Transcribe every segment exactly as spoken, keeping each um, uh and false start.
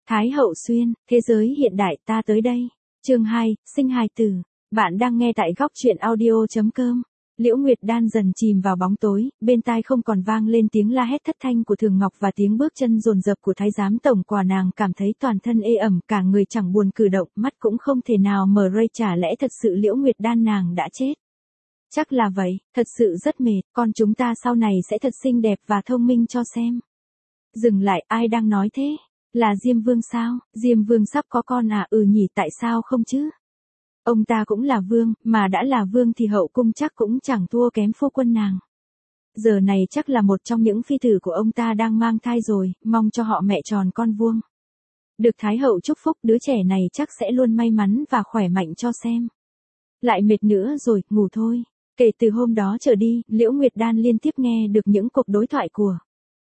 Thái hậu xuyên, thế giới hiện đại ta tới đây. Chương hai, sinh hài tử. Bạn đang nghe tại góc truyện audio chấm com. Liễu Nguyệt Đan dần chìm vào bóng tối, bên tai không còn vang lên tiếng la hét thất thanh của Thường Ngọc và tiếng bước chân dồn dập của thái giám tổng quả. Nàng cảm thấy toàn thân ê ẩm, cả người chẳng buồn cử động, mắt cũng không thể nào mở ray. Chả lẽ thật sự Liễu Nguyệt Đan nàng đã chết? Chắc là vậy, thật sự rất mệt, con chúng ta sau này sẽ thật xinh đẹp và thông minh cho xem. Dừng lại, ai đang nói thế? Là Diêm Vương sao? Diêm Vương sắp có con à? Ừ nhỉ, tại sao không chứ? Ông ta cũng là vương, mà đã là vương thì hậu cung chắc cũng chẳng thua kém phu quân nàng. Giờ này chắc là một trong những phi tử của ông ta đang mang thai rồi, mong cho họ mẹ tròn con vuông. Được Thái hậu chúc phúc, đứa trẻ này chắc sẽ luôn may mắn và khỏe mạnh cho xem. Lại mệt nữa rồi, ngủ thôi. Kể từ hôm đó trở đi, Liễu Nguyệt Đan liên tiếp nghe được những cuộc đối thoại của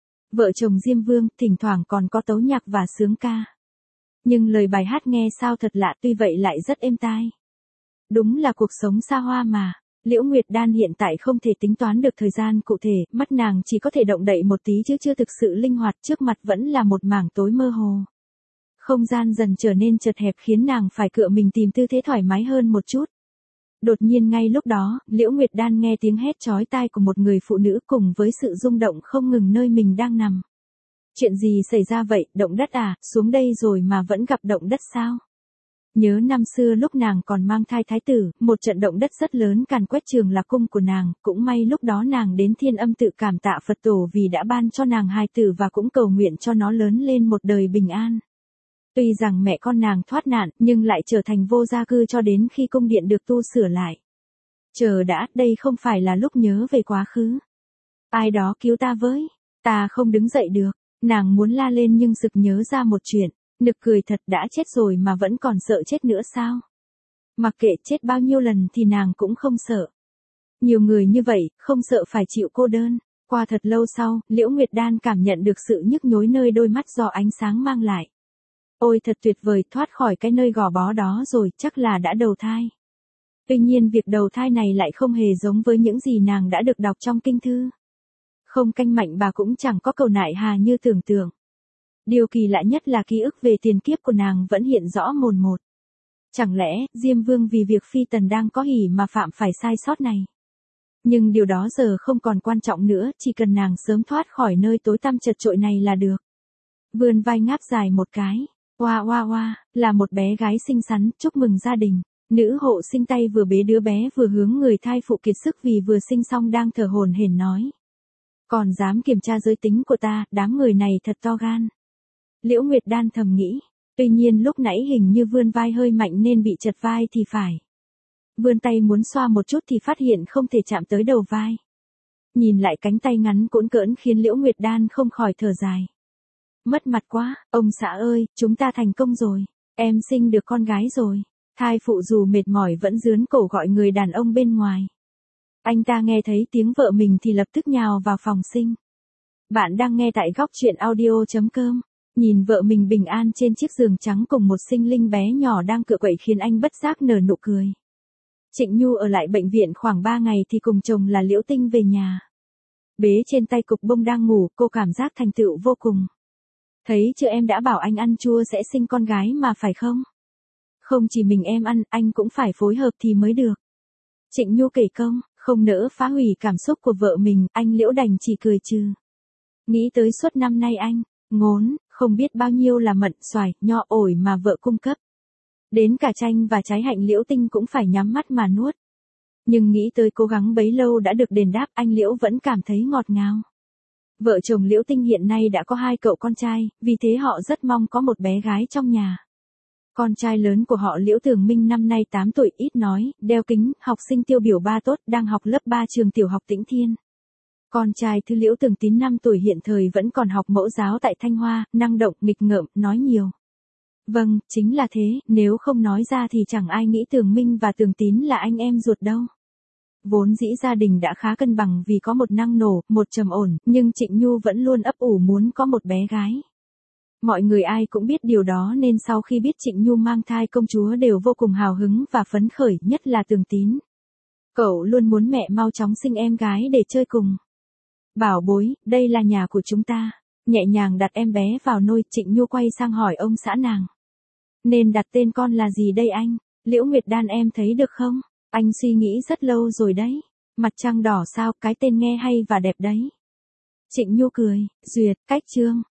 vợ chồng Diêm Vương, thỉnh thoảng còn có tấu nhạc và sướng ca. Nhưng lời bài hát nghe sao thật lạ, tuy vậy lại rất êm tai. Đúng là cuộc sống xa hoa mà. Liễu Nguyệt Đan hiện tại không thể tính toán được thời gian cụ thể, mắt nàng chỉ có thể động đậy một tí chứ chưa thực sự linh hoạt, trước mặt vẫn là một mảng tối mơ hồ. Không gian dần trở nên chật hẹp khiến nàng phải cựa mình tìm tư thế thoải mái hơn một chút. Đột nhiên ngay lúc đó, Liễu Nguyệt Đan nghe tiếng hét chói tai của một người phụ nữ cùng với sự rung động không ngừng nơi mình đang nằm. Chuyện gì xảy ra vậy, động đất à, xuống đây rồi mà vẫn gặp động đất sao? Nhớ năm xưa lúc nàng còn mang thai thái tử, một trận động đất rất lớn càn quét Trường Lạc cung của nàng, cũng may lúc đó nàng đến Thiên Âm tự cảm tạ Phật tổ vì đã ban cho nàng hài tử và cũng cầu nguyện cho nó lớn lên một đời bình an. Tuy rằng mẹ con nàng thoát nạn, nhưng lại trở thành vô gia cư cho đến khi cung điện được tu sửa lại. Chờ đã, đây không phải là lúc nhớ về quá khứ. Ai đó cứu ta với, ta không đứng dậy được, nàng muốn la lên nhưng sực nhớ ra một chuyện, nực cười thật, đã chết rồi mà vẫn còn sợ chết nữa sao? Mặc kệ chết bao nhiêu lần thì nàng cũng không sợ. Nhiều người như vậy, không sợ phải chịu cô đơn. Qua thật lâu sau, Liễu Nguyệt Đan cảm nhận được sự nhức nhối nơi đôi mắt do ánh sáng mang lại. Ôi thật tuyệt vời, thoát khỏi cái nơi gò bó đó rồi, chắc là đã đầu thai. Tuy nhiên việc đầu thai này lại không hề giống với những gì nàng đã được đọc trong kinh thư. Không canh mạnh bà cũng chẳng có cầu nại hà như tưởng tượng. Điều kỳ lạ nhất là ký ức về tiền kiếp của nàng vẫn hiện rõ mồn một. Chẳng lẽ, Diêm Vương vì việc phi tần đang có hỉ mà phạm phải sai sót này? Nhưng điều đó giờ không còn quan trọng nữa, chỉ cần nàng sớm thoát khỏi nơi tối tăm chật chội này là được. Vươn vai ngáp dài một cái. Oa oa oa, là một bé gái xinh xắn, chúc mừng gia đình. Nữ hộ sinh tay vừa bế đứa bé vừa hướng người thai phụ kiệt sức vì vừa sinh xong đang thở hổn hển nói. Còn dám kiểm tra giới tính của ta, đám người này thật to gan. Liễu Nguyệt Đan thầm nghĩ, tuy nhiên lúc nãy hình như vươn vai hơi mạnh nên bị chật vai thì phải. Vươn tay muốn xoa một chút thì phát hiện không thể chạm tới đầu vai. Nhìn lại cánh tay ngắn cũn cỡn khiến Liễu Nguyệt Đan không khỏi thở dài. Mất mặt quá, ông xã ơi, chúng ta thành công rồi, em sinh được con gái rồi. Thai phụ dù mệt mỏi vẫn dướn cổ gọi người đàn ông bên ngoài. Anh ta nghe thấy tiếng vợ mình thì lập tức nhào vào phòng sinh. Bạn đang nghe tại góc truyện audio chấm com. Nhìn vợ mình bình an trên chiếc giường trắng cùng một sinh linh bé nhỏ đang cựa quậy khiến anh bất giác nở nụ cười. Trịnh Nhu ở lại bệnh viện khoảng ba ngày thì cùng chồng là Liễu Tinh về nhà. Bế trên tay cục bông đang ngủ, cô cảm giác thành tựu vô cùng. Thấy chưa, em đã bảo anh ăn chua sẽ sinh con gái mà phải không? Không chỉ mình em ăn, anh cũng phải phối hợp thì mới được. Trịnh Nhu kể công, không nỡ phá hủy cảm xúc của vợ mình, anh Liễu đành chỉ cười trừ. Nghĩ tới suốt năm nay anh, ngốn, không biết bao nhiêu là mận, xoài, nho, ổi mà vợ cung cấp. Đến cả chanh và trái hạnh Liễu Tinh cũng phải nhắm mắt mà nuốt. Nhưng nghĩ tới cố gắng bấy lâu đã được đền đáp, anh Liễu vẫn cảm thấy ngọt ngào. Vợ chồng Liễu Tinh hiện nay đã có hai cậu con trai, vì thế họ rất mong có một bé gái trong nhà. Con trai lớn của họ Liễu Tường Minh năm nay tám tuổi, ít nói, đeo kính, học sinh tiêu biểu ba tốt, đang học lớp ba trường tiểu học Tĩnh Thiên. Con trai thứ Liễu Tường Tín năm tuổi hiện thời vẫn còn học mẫu giáo tại Thanh Hoa, năng động, nghịch ngợm, nói nhiều. Vâng, chính là thế, nếu không nói ra thì chẳng ai nghĩ Tường Minh và Tường Tín là anh em ruột đâu. Vốn dĩ gia đình đã khá cân bằng vì có một năng nổ, một trầm ổn, nhưng Trịnh Nhu vẫn luôn ấp ủ muốn có một bé gái. Mọi người ai cũng biết điều đó nên sau khi biết Trịnh Nhu mang thai công chúa đều vô cùng hào hứng và phấn khởi, nhất là Tường Tín. Cậu luôn muốn mẹ mau chóng sinh em gái để chơi cùng. Bảo bối, đây là nhà của chúng ta. Nhẹ nhàng đặt em bé vào nôi, Trịnh Nhu quay sang hỏi ông xã nàng. Nên đặt tên con là gì đây anh? Liễu Nguyệt Đan em thấy được không? Anh suy nghĩ rất lâu rồi đấy. Mặt trăng đỏ sao, cái tên nghe hay và đẹp đấy. Trịnh Nhu cười, duyệt, cách chương.